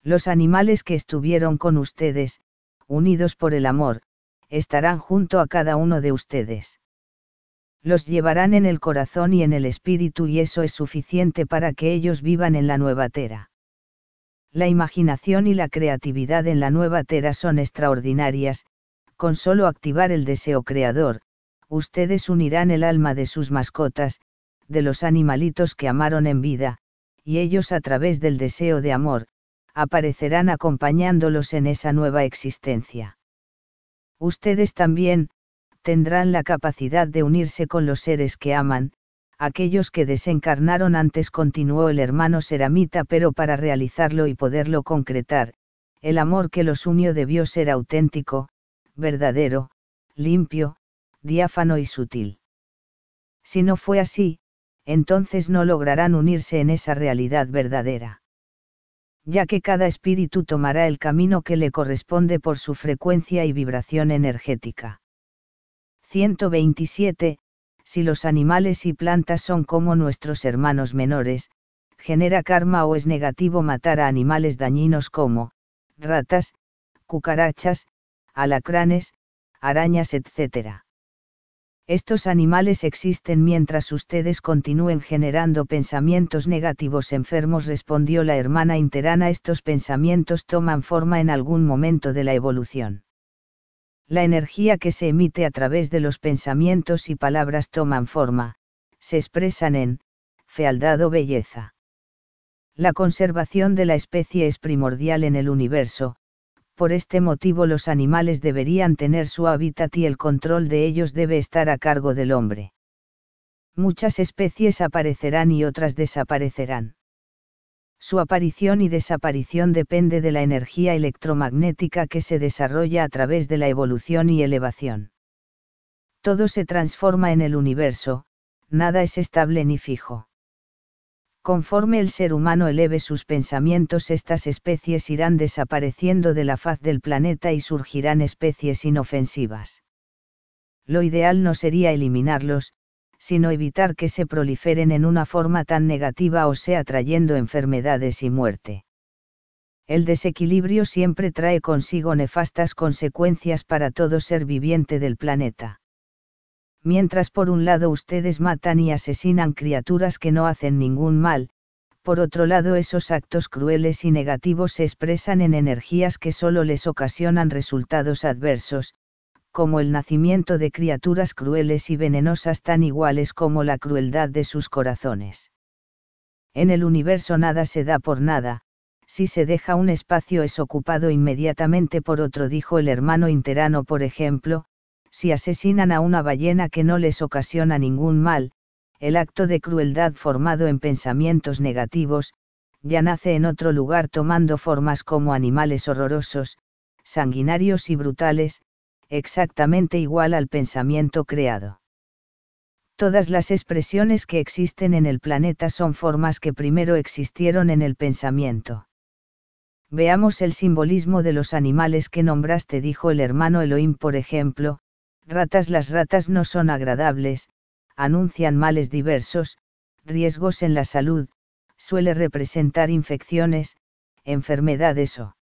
Los animales que estuvieron con ustedes, unidos por el amor, estarán junto a cada uno de ustedes. Los llevarán en el corazón y en el espíritu y eso es suficiente para que ellos vivan en la nueva Tierra. La imaginación y la creatividad en la nueva Tierra son extraordinarias, con solo activar el deseo creador, ustedes unirán el alma de sus mascotas, de los animalitos que amaron en vida, y ellos a través del deseo de amor, aparecerán acompañándolos en esa nueva existencia. Ustedes también, tendrán la capacidad de unirse con los seres que aman, aquellos que desencarnaron antes, continuó el hermano Seramita, pero para realizarlo y poderlo concretar, el amor que los unió debió ser auténtico, verdadero, limpio, diáfano y sutil. Si no fue así, entonces no lograrán unirse en esa realidad verdadera. Ya que cada espíritu tomará el camino que le corresponde por su frecuencia y vibración energética. 127. Si los animales y plantas son como nuestros hermanos menores, genera karma o es negativo matar a animales dañinos como ratas, cucarachas, alacranes, arañas, etc. Estos animales existen mientras ustedes continúen generando pensamientos negativos enfermos, respondió la hermana interana. Estos pensamientos toman forma en algún momento de la evolución. La energía que se emite a través de los pensamientos y palabras toman forma, se expresan en fealdad o belleza. La conservación de la especie es primordial en el universo. Por este motivo los animales deberían tener su hábitat y el control de ellos debe estar a cargo del hombre. Muchas especies aparecerán y otras desaparecerán. Su aparición y desaparición depende de la energía electromagnética que se desarrolla a través de la evolución y elevación. Todo se transforma en el universo, nada es estable ni fijo. Conforme el ser humano eleve sus pensamientos, estas especies irán desapareciendo de la faz del planeta y surgirán especies inofensivas. Lo ideal no sería eliminarlos, sino evitar que se proliferen en una forma tan negativa, o sea, trayendo enfermedades y muerte. El desequilibrio siempre trae consigo nefastas consecuencias para todo ser viviente del planeta. Mientras por un lado ustedes matan y asesinan criaturas que no hacen ningún mal, por otro lado esos actos crueles y negativos se expresan en energías que solo les ocasionan resultados adversos, como el nacimiento de criaturas crueles y venenosas tan iguales como la crueldad de sus corazones. En el universo nada se da por nada, si se deja un espacio es ocupado inmediatamente por otro, dijo el hermano interano. Por ejemplo, si asesinan a una ballena que no les ocasiona ningún mal, el acto de crueldad formado en pensamientos negativos, ya nace en otro lugar tomando formas como animales horrorosos, sanguinarios y brutales, exactamente igual al pensamiento creado. Todas las expresiones que existen en el planeta son formas que primero existieron en el pensamiento. Veamos el simbolismo de los animales que nombraste, dijo el hermano Elohim. Por ejemplo, ratas. Las ratas no son agradables, anuncian males diversos, riesgos en la salud, suele representar infecciones, enfermedades o